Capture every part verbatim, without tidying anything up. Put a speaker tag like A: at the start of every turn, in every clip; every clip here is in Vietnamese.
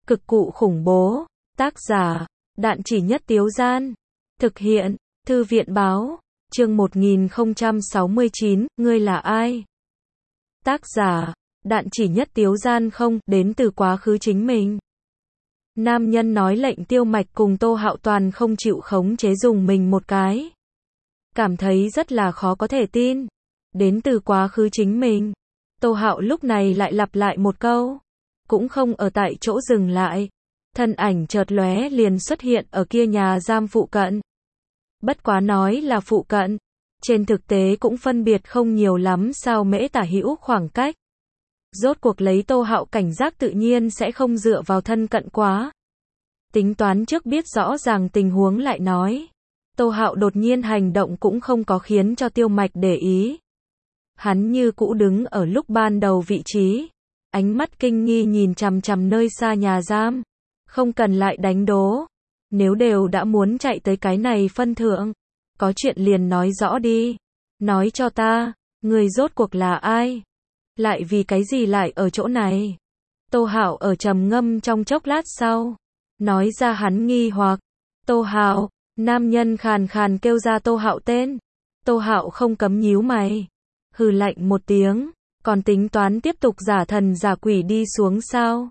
A: Cực cụ khủng bố. Tác giả, Đạn Chỉ Nhất Tiếu Gian. Thực hiện, Thư viện báo. Chương một nghìn không trăm sáu mươi chín, ngươi là ai? Tác giả, Đạn Chỉ Nhất Tiếu Gian không, đến từ quá khứ chính mình. Nam nhân nói lệnh Tiêu Mạch cùng Tô Hạo toàn không chịu khống chế dùng mình một cái. Cảm thấy rất là khó có thể tin. Đến từ quá khứ chính mình. Tô Hạo lúc này lại lặp lại một câu. Cũng không ở tại chỗ dừng lại. Thân ảnh chợt lóe liền xuất hiện ở kia nhà giam phụ cận. Bất quá nói là phụ cận. Trên thực tế cũng phân biệt không nhiều lắm sao mễ tả hữu khoảng cách. Rốt cuộc lấy Tô Hạo cảnh giác tự nhiên sẽ không dựa vào thân cận quá. Tính toán trước biết rõ ràng tình huống lại nói. Tô Hạo đột nhiên hành động cũng không có khiến cho Tiêu Mạch để ý. Hắn như cũ đứng ở lúc ban đầu vị trí. Ánh mắt kinh nghi nhìn chằm chằm nơi xa nhà giam. Không cần lại đánh đố. Nếu đều đã muốn chạy tới cái này phân thượng. Có chuyện liền nói rõ đi. Nói cho ta, người rốt cuộc là ai? Lại vì cái gì lại ở chỗ này? Tô Hạo ở trầm ngâm trong chốc lát sau. Nói ra hắn nghi hoặc. Tô Hạo, nam nhân khàn khàn kêu ra Tô Hạo tên. Tô Hạo không cấm nhíu mày. Hừ lạnh một tiếng. Còn tính toán tiếp tục giả thần giả quỷ đi xuống sao?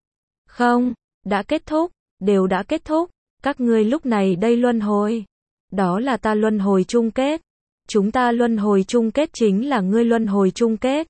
A: Không, đã kết thúc, đều đã kết thúc. Các ngươi lúc này đây luân hồi. Đó là ta luân hồi chung kết. Chúng ta luân hồi chung kết chính là ngươi luân hồi chung kết.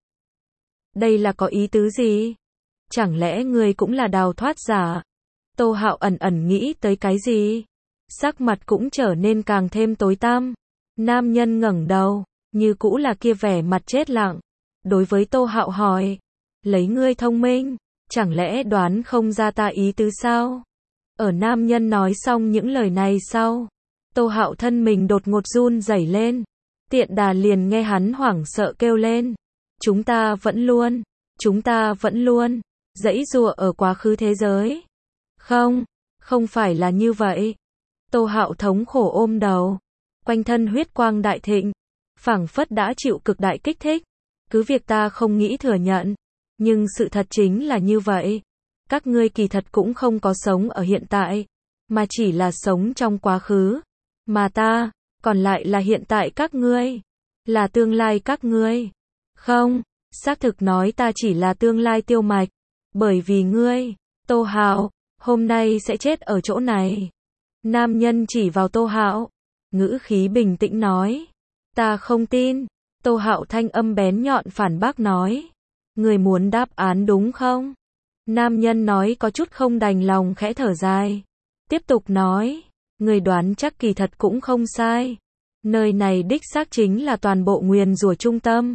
A: Đây là có ý tứ gì? Chẳng lẽ ngươi cũng là đào thoát giả? Tô Hạo ẩn ẩn nghĩ tới cái gì? Sắc mặt cũng trở nên càng thêm tối tăm. Nam nhân ngẩng đầu, như cũ là kia vẻ mặt chết lặng. Đối với Tô Hạo hỏi, lấy ngươi thông minh, chẳng lẽ đoán không ra ta ý tứ sao? Ở nam nhân nói xong những lời này sau, Tô Hạo thân mình đột ngột run rẩy lên. Tiện đà liền nghe hắn hoảng sợ kêu lên. Chúng ta vẫn luôn, chúng ta vẫn luôn, giãy giụa ở quá khứ thế giới. Không, không phải là như vậy. Tô Hạo thống khổ ôm đầu. Quanh thân huyết quang đại thịnh. Phảng phất đã chịu cực đại kích thích. Cứ việc ta không nghĩ thừa nhận. Nhưng sự thật chính là như vậy. Các ngươi kỳ thật cũng không có sống ở hiện tại. Mà chỉ là sống trong quá khứ. Mà ta, còn lại là hiện tại các ngươi. Là tương lai các ngươi. Không, xác thực nói ta chỉ là tương lai Tiêu Mạch. Bởi vì ngươi, Tô Hạo, hôm nay sẽ chết ở chỗ này. Nam nhân chỉ vào Tô Hạo. Ngữ khí bình tĩnh nói. Ta không tin. Tô Hạo thanh âm bén nhọn phản bác nói. Người muốn đáp án đúng không? Nam nhân nói có chút không đành lòng khẽ thở dài. Tiếp tục nói. Người đoán chắc kỳ thật cũng không sai. Nơi này đích xác chính là toàn bộ nguyền rủa trung tâm.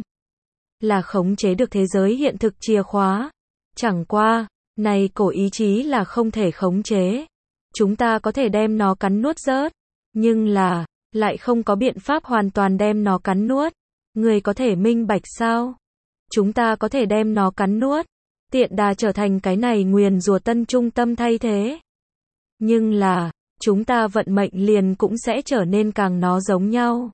A: Là khống chế được thế giới hiện thực chìa khóa. Chẳng qua, này cổ ý chí là không thể khống chế. Chúng ta có thể đem nó cắn nuốt rớt. Nhưng là, lại không có biện pháp hoàn toàn đem nó cắn nuốt. Người có thể minh bạch sao? Chúng ta có thể đem nó cắn nuốt. Tiện đà trở thành cái này nguyền rủa tân trung tâm thay thế. Nhưng là, chúng ta vận mệnh liền cũng sẽ trở nên càng nó giống nhau.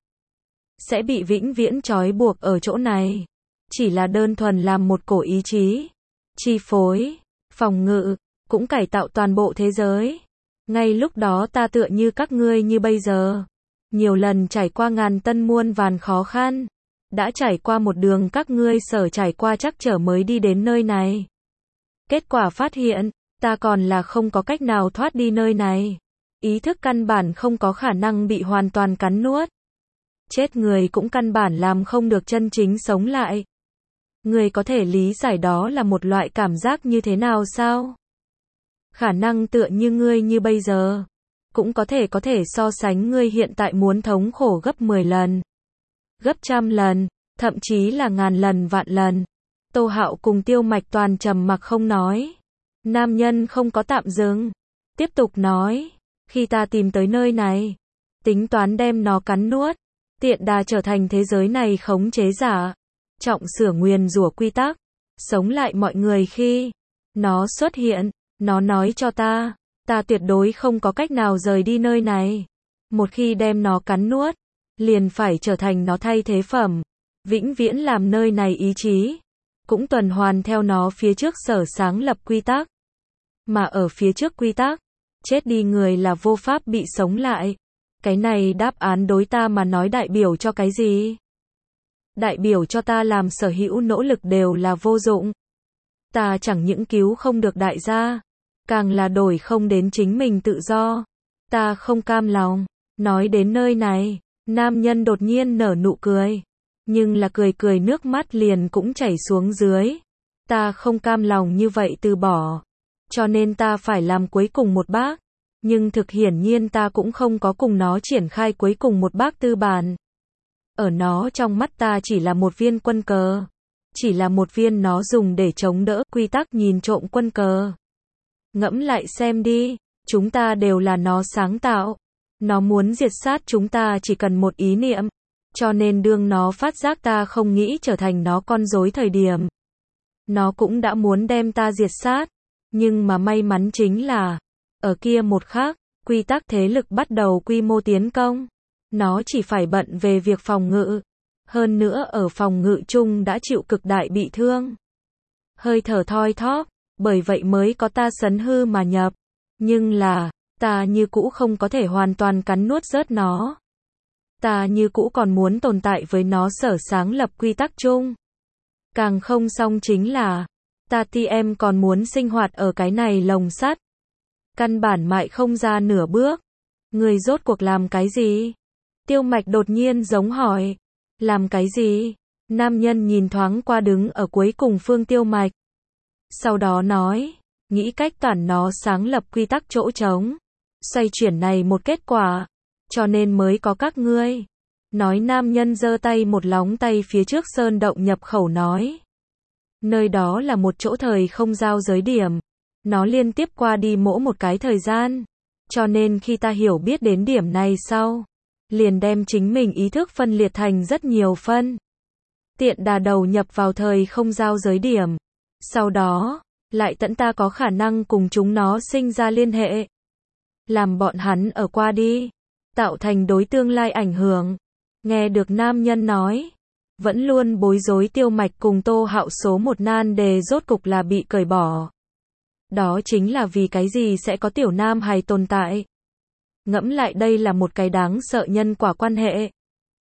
A: Sẽ bị vĩnh viễn trói buộc ở chỗ này. Chỉ là đơn thuần làm một cổ ý chí. Chi phối, phòng ngự, cũng cải tạo toàn bộ thế giới. Ngay lúc đó ta tựa như các ngươi như bây giờ. Nhiều lần trải qua ngàn tân muôn vàn khó khăn. Đã trải qua một đường các ngươi sở trải qua chắc trở mới đi đến nơi này. Kết quả phát hiện, ta còn là không có cách nào thoát đi nơi này. Ý thức căn bản không có khả năng bị hoàn toàn cắn nuốt. Chết người cũng căn bản làm không được chân chính sống lại. Người có thể lý giải đó là một loại cảm giác như thế nào sao? Khả năng tựa như ngươi như bây giờ. Cũng có thể có thể so sánh ngươi hiện tại muốn thống khổ gấp mười lần. Gấp trăm lần, thậm chí là ngàn lần vạn lần. Tô Hạo cùng Tiêu Mạch toàn trầm mặc không nói. Nam nhân không có tạm dừng. Tiếp tục nói. Khi ta tìm tới nơi này. Tính toán đem nó cắn nuốt. Tiện đà trở thành thế giới này khống chế giả. Trọng sửa nguyền rủa quy tắc. Sống lại mọi người khi nó xuất hiện. Nó nói cho ta. Ta tuyệt đối không có cách nào rời đi nơi này. Một khi đem nó cắn nuốt. Liền phải trở thành nó thay thế phẩm. Vĩnh viễn làm nơi này ý chí. Cũng tuần hoàn theo nó phía trước sở sáng lập quy tắc. mà ở phía trước quy tắc. Chết đi người là vô pháp bị sống lại. Cái này đáp án đối ta mà nói đại biểu cho cái gì? Đại biểu cho ta làm sở hữu nỗ lực đều là vô dụng. Ta chẳng những cứu không được đại gia, càng là đổi không đến chính mình tự do. Ta không cam lòng. Nói đến nơi này, nam nhân đột nhiên nở nụ cười. Nhưng là cười cười nước mắt liền cũng chảy xuống dưới. Ta không cam lòng như vậy từ bỏ. Cho nên ta phải làm cuối cùng một bác. Nhưng thực hiển nhiên ta cũng không có cùng nó triển khai cuối cùng một bác tư bản. Ở nó trong mắt ta chỉ là một viên quân cờ. Chỉ là một viên nó dùng để chống đỡ quy tắc nhìn trộm quân cờ. Ngẫm lại xem đi, chúng ta đều là nó sáng tạo. Nó muốn diệt sát chúng ta chỉ cần một ý niệm. Cho nên đương nó phát giác ta không nghĩ trở thành nó con rối thời điểm. Nó cũng đã muốn đem ta diệt sát. Nhưng mà may mắn chính là, ở kia một khắc, quy tắc thế lực bắt đầu quy mô tiến công. Nó chỉ phải bận về việc phòng ngự. Hơn nữa ở phòng ngự chung đã chịu cực đại bị thương. Hơi thở thoi thóp, bởi vậy mới có ta sấn hư mà nhập. Nhưng là, ta như cũ không có thể hoàn toàn cắn nuốt rớt nó. Ta như cũ còn muốn tồn tại với nó sở sáng lập quy tắc chung. Càng không xong chính là, ta ti em còn muốn sinh hoạt ở cái này lồng sắt. Căn bản mại không ra nửa bước. Người rốt cuộc làm cái gì? Tiêu Mạch đột nhiên giống hỏi. Làm cái gì? Nam nhân nhìn thoáng qua đứng ở cuối cùng Phương Tiêu Mạch. Sau đó nói, nghĩ cách toàn nó sáng lập quy tắc chỗ trống. Xoay chuyển này một kết quả. Cho nên mới có các ngươi. Nói nam nhân giơ tay một lóng tay phía trước sơn động nhập khẩu nói. Nơi đó là một chỗ thời không giao giới điểm. Nó liên tiếp qua đi mỗi một cái thời gian. Cho nên khi ta hiểu biết đến điểm này sau, liền đem chính mình ý thức phân liệt thành rất nhiều phân. Tiện đà đầu nhập vào thời không giao giới điểm. Sau đó, lại tận ta có khả năng cùng chúng nó sinh ra liên hệ. Làm bọn hắn ở qua đi. Tạo thành đối tương lai ảnh hưởng. Nghe được nam nhân nói. Vẫn luôn bối rối Tiêu Mạch cùng Tô Hạo số một nan đề rốt cục là bị cởi bỏ. Đó chính là vì cái gì sẽ có tiểu nam hài tồn tại. Ngẫm lại đây là một cái đáng sợ nhân quả quan hệ.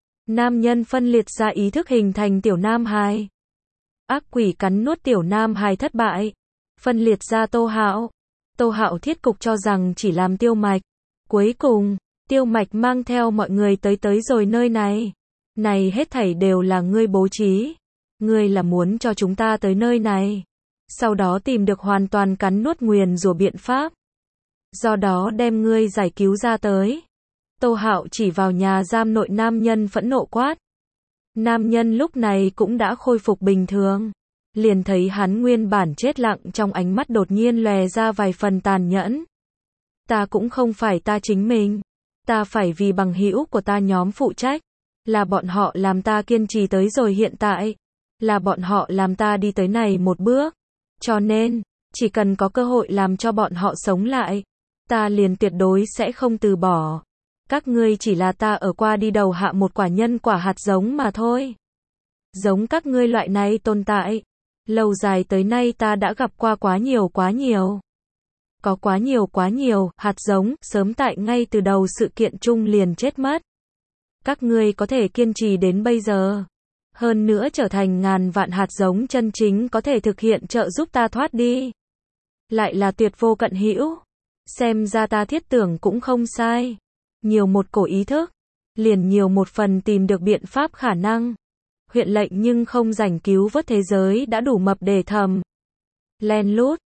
A: Nam nhân phân liệt ra ý thức hình thành tiểu nam hài. Ác quỷ cắn nuốt tiểu nam hài thất bại. Phân liệt ra Tô Hạo. Tô Hạo thiết cục cho rằng chỉ làm Tiêu Mạch. Cuối cùng, Tiêu Mạch mang theo mọi người tới tới rồi nơi này. Này hết thảy đều là ngươi bố trí. Ngươi là muốn cho chúng ta tới nơi này. Sau đó tìm được hoàn toàn cắn nuốt nguyền rủa biện pháp. Do đó đem ngươi giải cứu ra tới. Tô Hạo chỉ vào nhà giam nội nam nhân phẫn nộ quát. Nam nhân lúc này cũng đã khôi phục bình thường. Liền thấy hắn nguyên bản chết lặng trong ánh mắt đột nhiên lòe ra vài phần tàn nhẫn. Ta cũng không phải ta chính mình. Ta phải vì bằng hữu của ta nhóm phụ trách. Là bọn họ làm ta kiên trì tới rồi hiện tại. Là bọn họ làm ta đi tới này một bước. Cho nên, chỉ cần có cơ hội làm cho bọn họ sống lại, ta liền tuyệt đối sẽ không từ bỏ. Các ngươi chỉ là ta ở qua đi đầu hạ một quả nhân quả hạt giống mà thôi. Giống các ngươi loại này tồn tại. Lâu dài tới nay ta đã gặp qua quá nhiều quá nhiều. Có quá nhiều quá nhiều hạt giống, sớm tại ngay từ đầu sự kiện chung liền chết mất. Các ngươi có thể kiên trì đến bây giờ. Hơn nữa trở thành ngàn vạn hạt giống chân chính có thể thực hiện trợ giúp ta thoát đi. Lại là tuyệt vô cận hữu. Xem ra ta thiết tưởng cũng không sai. Nhiều một cổ ý thức. Liền nhiều một phần tìm được biện pháp khả năng. Huyện lệnh nhưng không rảnh cứu vớt thế giới đã đủ mập để thầm. Len lút.